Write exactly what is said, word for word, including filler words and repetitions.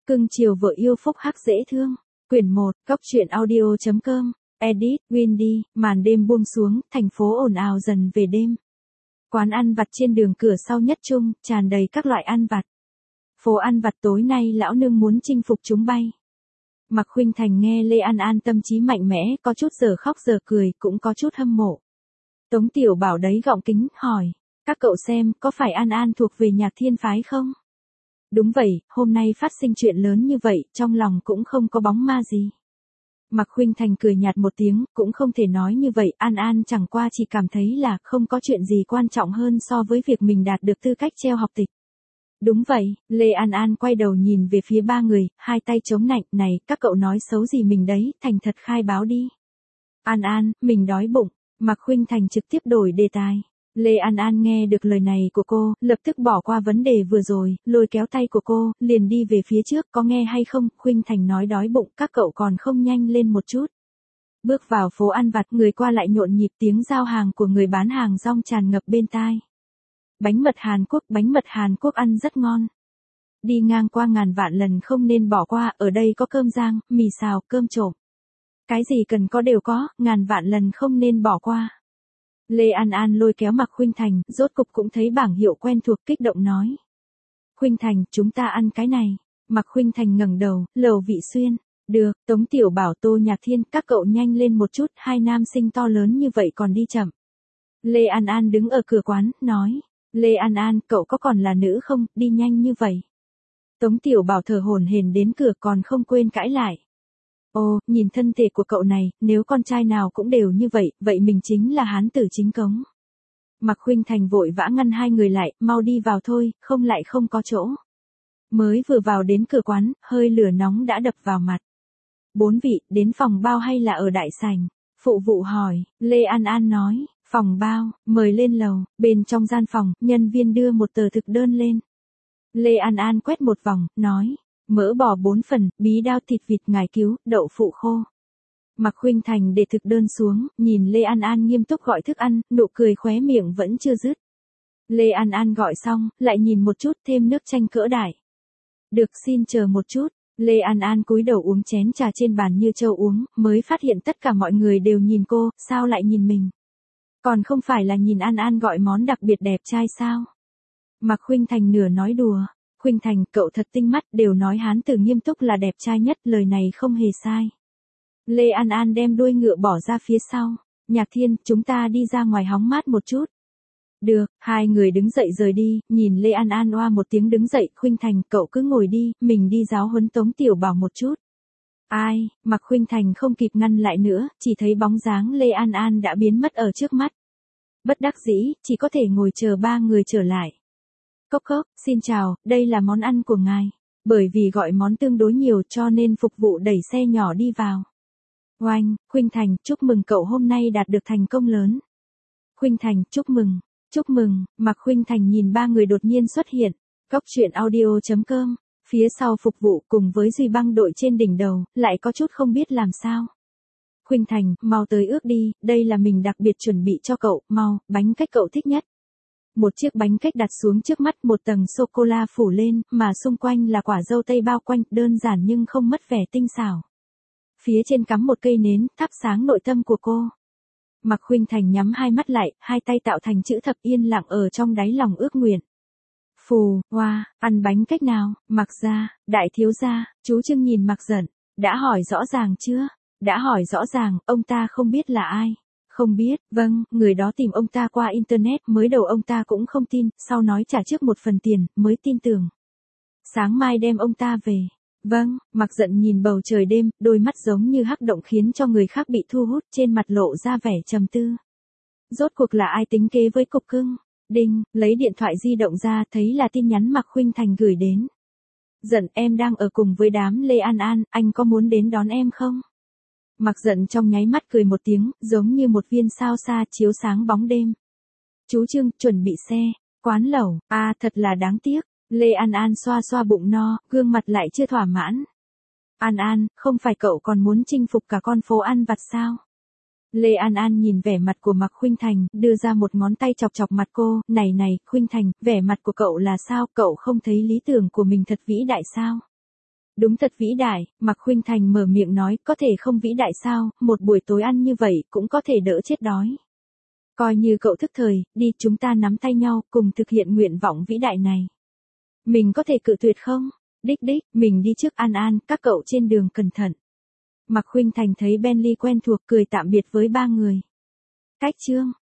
Cưng chiều vợ yêu phúc hắc dễ thương. Quyển một, Cóc truyện audio.com, edit, Windy, màn đêm buông xuống, thành phố ồn ào dần về đêm. Quán ăn vặt trên đường cửa sau nhất trung, tràn đầy các loại ăn vặt. Phố ăn vặt tối nay lão nương muốn chinh phục chúng bay. Mạc Khuynh Thành nghe Lê An An tâm trí mạnh mẽ, có chút giờ khóc giờ cười, cũng có chút hâm mộ. Tống Tiểu Bảo đấy gọng kính, hỏi, các cậu xem, có phải An An thuộc về Nhạc Thiên phái không? Đúng vậy, hôm nay phát sinh chuyện lớn như vậy, trong lòng cũng không có bóng ma gì. Mạc Khuynh Thành cười nhạt một tiếng, cũng không thể nói như vậy, An An chẳng qua chỉ cảm thấy là không có chuyện gì quan trọng hơn so với việc mình đạt được tư cách treo học tịch. Đúng vậy, Lê An An quay đầu nhìn về phía ba người, hai tay chống nạnh, này, các cậu nói xấu gì mình đấy, thành thật khai báo đi. An An, mình đói bụng, Mạc Khuynh Thành trực tiếp đổi đề tài. Lê An An nghe được lời này của cô, lập tức bỏ qua vấn đề vừa rồi, lôi kéo tay của cô, liền đi về phía trước, có nghe hay không, Khuynh Thành nói đói bụng, các cậu còn không nhanh lên một chút. Bước vào phố ăn vặt, người qua lại nhộn nhịp, tiếng giao hàng của người bán hàng rong tràn ngập bên tai. Bánh mật Hàn Quốc, bánh mật Hàn Quốc ăn rất ngon. Đi ngang qua ngàn vạn lần không nên bỏ qua, ở đây có cơm rang, mì xào, cơm trộn. Cái gì cần có đều có, ngàn vạn lần không nên bỏ qua. Lê An An lôi kéo Mạc Khuynh Thành, rốt cục cũng thấy bảng hiệu quen thuộc, kích động nói. Khuynh Thành, chúng ta ăn cái này. Mạc Khuynh Thành ngẩng đầu, Lầu Vị Xuyên. Được, Tống Tiểu Bảo, Tô Nhạc Thiên, các cậu nhanh lên một chút, hai nam sinh to lớn như vậy còn đi chậm. Lê An An đứng ở cửa quán, nói. Lê An An, cậu có còn là nữ không, đi nhanh như vậy. Tống Tiểu Bảo thở hổn hển đến cửa còn không quên cãi lại. Ồ, nhìn thân thể của cậu này, nếu con trai nào cũng đều như vậy, vậy mình chính là hán tử chính cống. Mạc Khuynh Thành vội vã ngăn hai người lại, mau đi vào thôi, không lại không có chỗ. Mới vừa vào đến cửa quán, hơi lửa nóng đã đập vào mặt. Bốn vị, đến phòng bao hay là ở đại sảnh? Phụ vụ hỏi, Lê An An nói, phòng bao, mời lên lầu, bên trong gian phòng, nhân viên đưa một tờ thực đơn lên. Lê An An quét một vòng, nói. Mỡ bò bốn phần, bí đao thịt vịt ngải cứu, đậu phụ khô. Mạc Khuynh Thành để thực đơn xuống, nhìn Lê An An nghiêm túc gọi thức ăn, nụ cười khóe miệng vẫn chưa dứt. Lê An An gọi xong, lại nhìn một chút, thêm nước chanh cỡ đại. Được, xin chờ một chút. Lê An An cúi đầu uống chén trà trên bàn như trâu uống, mới phát hiện tất cả mọi người đều nhìn cô, sao lại nhìn mình? Còn không phải là nhìn An An gọi món đặc biệt đẹp trai sao? Mạc Khuynh Thành nửa nói đùa. Khuynh Thành, cậu thật tinh mắt, đều nói hán tử nghiêm túc là đẹp trai nhất, lời này không hề sai. Lê An An đem đuôi ngựa bỏ ra phía sau. Nhạc Thiên, chúng ta đi ra ngoài hóng mát một chút. Được, hai người đứng dậy rời đi, nhìn Lê An An oa một tiếng đứng dậy, Khuynh Thành, cậu cứ ngồi đi, mình đi giáo huấn Tống Tiểu Bảo một chút. Ai, Mạc Khuynh Thành không kịp ngăn lại nữa, chỉ thấy bóng dáng Lê An An đã biến mất ở trước mắt. Bất đắc dĩ, chỉ có thể ngồi chờ ba người trở lại. Cốc cốc, xin chào, đây là món ăn của ngài. Bởi vì gọi món tương đối nhiều cho nên phục vụ đẩy xe nhỏ đi vào. Oanh, Khuynh Thành, chúc mừng cậu hôm nay đạt được thành công lớn. Khuynh Thành, chúc mừng, chúc mừng, Mạc Khuynh Thành nhìn ba người đột nhiên xuất hiện. Cóc truyện audio.com, phía sau phục vụ cùng với Duy Băng đội trên đỉnh đầu, lại có chút không biết làm sao. Khuynh Thành, mau tới ước đi, đây là mình đặc biệt chuẩn bị cho cậu, mau, bánh cách cậu thích nhất. Một chiếc bánh cách đặt xuống trước mắt, một tầng sô-cô-la phủ lên, mà xung quanh là quả dâu tây bao quanh, đơn giản nhưng không mất vẻ tinh xảo. Phía trên cắm một cây nến, thắp sáng nội tâm của cô. Mạc Khuynh Thành nhắm hai mắt lại, hai tay tạo thành chữ thập yên lặng ở trong đáy lòng ước nguyện. Phù, hoa, ăn bánh cách nào, Mạc gia, đại thiếu gia, chú Trương nhìn Mạc Dận, đã hỏi rõ ràng chưa? Đã hỏi rõ ràng, ông ta không biết là ai. Không biết, vâng, người đó tìm ông ta qua Internet, mới đầu ông ta cũng không tin, sau nói trả trước một phần tiền, mới tin tưởng. Sáng mai đem ông ta về. Vâng, Mạc Dận nhìn bầu trời đêm, đôi mắt giống như hắc động khiến cho người khác bị thu hút, trên mặt lộ ra vẻ trầm tư. Rốt cuộc là ai tính kế với cục cưng? Đinh, lấy điện thoại di động ra, thấy là tin nhắn Mạc Khuynh Thành gửi đến. Dận, em đang ở cùng với đám Lê An An, anh có muốn đến đón em không? Mạc Dận trong nháy mắt cười một tiếng, giống như một viên sao xa chiếu sáng bóng đêm. Chú Trương, chuẩn bị xe, quán lẩu, à thật là đáng tiếc. Lê An An xoa xoa bụng no, gương mặt lại chưa thỏa mãn. An An, không phải cậu còn muốn chinh phục cả con phố ăn vặt sao? Lê An An nhìn vẻ mặt của Mạc Khuynh Thành, đưa ra một ngón tay chọc chọc mặt cô, này này, Khuynh Thành, vẻ mặt của cậu là sao, cậu không thấy lý tưởng của mình thật vĩ đại sao? Đúng thật vĩ đại, Mạc Khuynh Thành mở miệng nói, có thể không vĩ đại sao, một buổi tối ăn như vậy cũng có thể đỡ chết đói. Coi như cậu thức thời, đi chúng ta nắm tay nhau, cùng thực hiện nguyện vọng vĩ đại này. Mình có thể cự tuyệt không? Đích đích, mình đi trước An An, các cậu trên đường cẩn thận. Mạc Khuynh Thành thấy Bentley quen thuộc cười tạm biệt với ba người. Cách chương